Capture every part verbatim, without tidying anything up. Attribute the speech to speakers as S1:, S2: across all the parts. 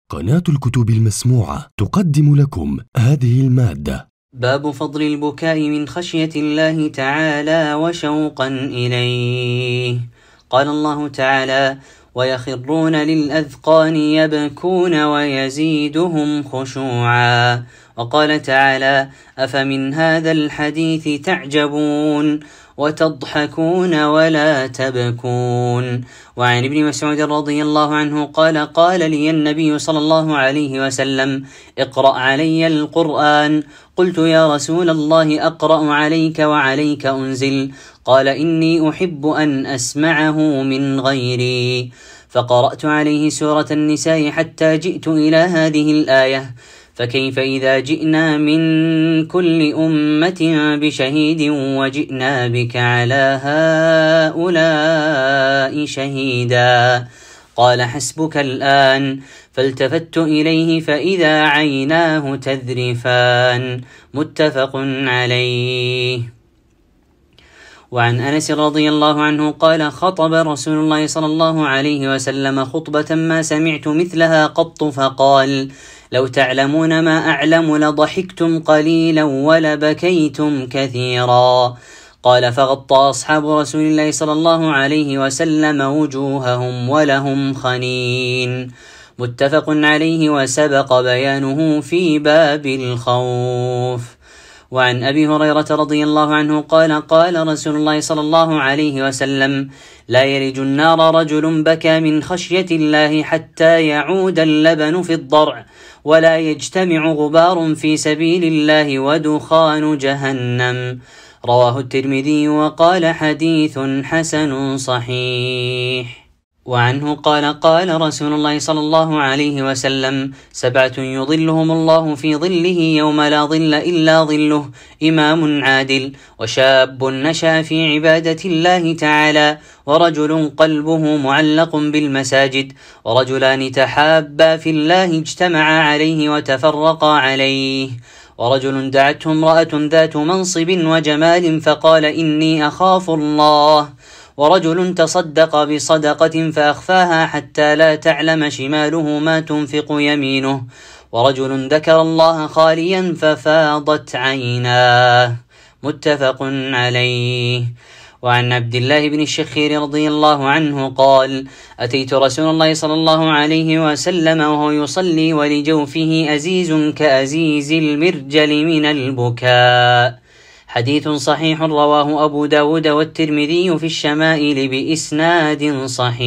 S1: قناة الكتب المسموعة تقدم لكم هذه المادة.
S2: باب فضل البكاء من خشية الله تعالى وشوقا إليه. قال الله تعالى: ويخرون للأذقان يبكون ويزيدهم خشوعا. وقال تعالى: أفمن هذا الحديث تعجبون وتضحكون ولا تبكون. وعن ابن مسعود رضي الله عنه قال: قال لي النبي صلى الله عليه وسلم: اقرأ علي القرآن. قلت: يا رسول الله، أقرأ عليك وعليك أنزل؟ قال: إني أحب أن أسمعه من غيري. فقرأت عليه سورة النساء حتى جئت إلى هذه الآية: فكيف إذا جئنا من كل أمة بشهيد وجئنا بك على هؤلاء شهيدا. قال: حسبك الآن. فالتفت إليه فإذا عيناه تذرفان. متفق عليه. وعن أنس رضي الله عنه قال: خطب رسول الله صلى الله عليه وسلم خطبة ما سمعت مثلها قط، فقال: لو تعلمون ما أعلم لضحكتم قليلا ولبكيتم كثيرا. قال: فغطى أصحاب رسول الله صلى الله عليه وسلم وجوههم ولهم خنين. متفق عليه، وسبق بيانه في باب الخوف. وعن أبي هريرة رضي الله عنه قال: قال رسول الله صلى الله عليه وسلم: لا يلج النار رجل بكى من خشية الله حتى يعود اللبن في الضرع، ولا يجتمع غبار في سبيل الله ودخان جهنم. رواه الترمذي وقال: حديث حسن صحيح. وعنه قال: قال رسول الله صلى الله عليه وسلم: سبعة يظلهم الله في ظله يوم لا ظل إلا ظله: إمام عادل، وشاب نشأ في عبادة الله تعالى، ورجل قلبه معلق بالمساجد، ورجلان تحابا في الله اجتمعا عليه وتفرقا عليه، ورجل دعته امرأة ذات منصب وجمال فقال: إني أخاف الله، ورجل تصدق بصدقة فأخفاها حتى لا تعلم شماله ما تنفق يمينه، ورجل ذكر الله خاليا ففاضت عيناه. متفق عليه. وعن عبد الله بن الشخير رضي الله عنه قال: أتيت رسول الله صلى الله عليه وسلم وهو يصلي ولجوفه أزيز كأزيز المرجل من البكاء. حديث صحيح، رواه أبو داود والترمذي في الشمائل بإسناد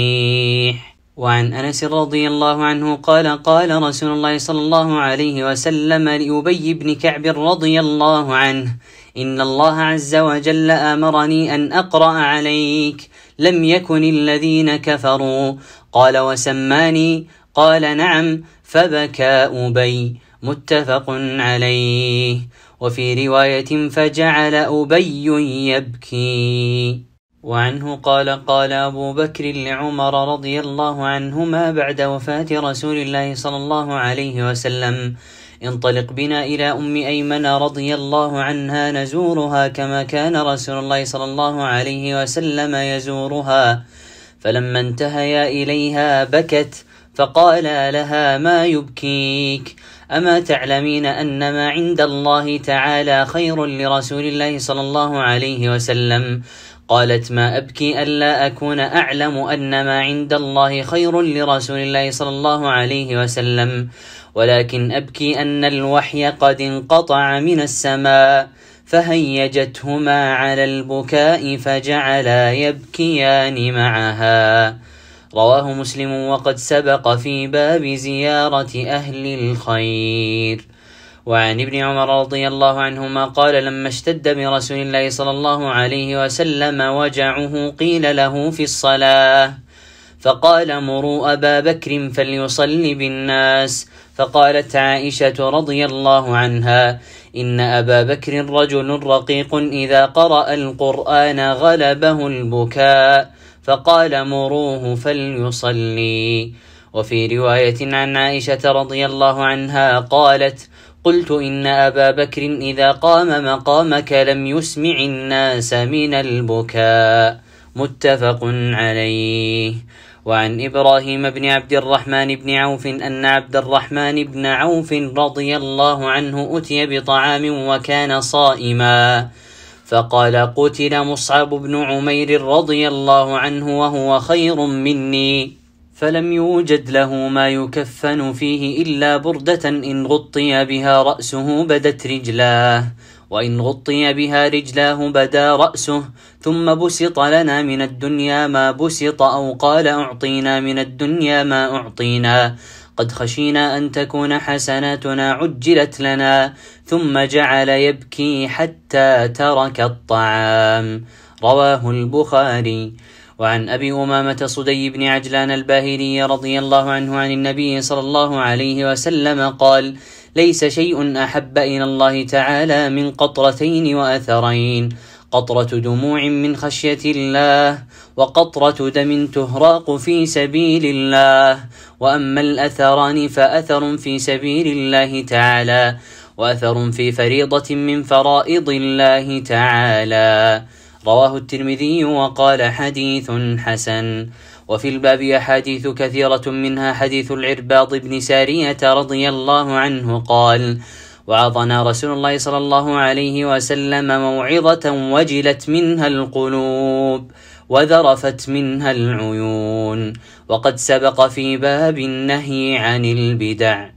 S2: صحيح. وعن أنس رضي الله عنه قال: قال رسول الله صلى الله عليه وسلم لأبي بن كعب رضي الله عنه: إن الله عز وجل أمرني أن أقرأ عليك، لم يكن الذين كفروا. قال: وسماني؟ قال: نعم. فبكى أبي. متفق عليه. وفي رواية: فجعل أبي يبكي. وعنه قال: قال أبو بكر لعمر رضي الله عنهما بعد وفاة رسول الله صلى الله عليه وسلم: انطلق بنا إلى أم أيمن رضي الله عنها نزورها كما كان رسول الله صلى الله عليه وسلم يزورها. فلما انتهيا إليها بكت، فقال لها: ما يبكيك؟ أما تعلمين أن ما عند الله تعالى خير لرسول الله صلى الله عليه وسلم؟ قالت: ما أبكي ألا أكون أعلم أن ما عند الله خير لرسول الله صلى الله عليه وسلم، ولكن أبكي أن الوحي قد انقطع من السماء، فهيجتهما على البكاء فجعلا يبكيان معها. رواه مسلم، وقد سبق في باب زيارة أهل الخير. وعن ابن عمر رضي الله عنهما قال: لما اشتد برسول الله صلى الله عليه وسلم وجعه قيل له في الصلاة، فقال: مروا أبا بكر فليصلي بالناس. فقالت عائشة رضي الله عنها: إن أبا بكر رجل رقيق إذا قرأ القرآن غلبه البكاء، فقال: مروه فليصلي. وفي رواية عن عائشة رضي الله عنها قالت: قلت: إن أبا بكر إذا قام مقامك لم يسمع الناس من البكاء. متفق عليه. وعن إبراهيم بن عبد الرحمن بن عوف أن عبد الرحمن بن عوف رضي الله عنه أتي بطعام وكان صائما، فقال: قتل مصعب بن عمير رضي الله عنه وهو خير مني، فلم يوجد له ما يكفن فيه إلا بردة إن غطي بها رأسه بدت رجلاه، وإن غطي بها رجلاه بدا رأسه، ثم بسط لنا من الدنيا ما بسط، أو قال: أعطينا من الدنيا ما أعطينا، قد خشينا أن تكون حسناتنا عجلت لنا، ثم جعل يبكي حتى ترك الطعام. رواه البخاري. وعن أبي أمامة صدي بن عجلان الباهلي رضي الله عنه عن النبي صلى الله عليه وسلم قال: ليس شيء أحب إلى الله تعالى من قطرتين وأثرين، قطرة دموع من خشية الله، وقطرة دم تهراق في سبيل الله. وأما الأثران فأثر في سبيل الله تعالى، وأثر في فريضة من فرائض الله تعالى. رواه الترمذي وقال: حديث حسن. وفي الباب أحاديث كثيرة، منها حديث العرباض بن سارية رضي الله عنه قال: وعظنا رسول الله صلى الله عليه وسلم موعظة وجلت منها القلوب وذرفت منها العيون، وقد سبق في باب النهي عن البدع.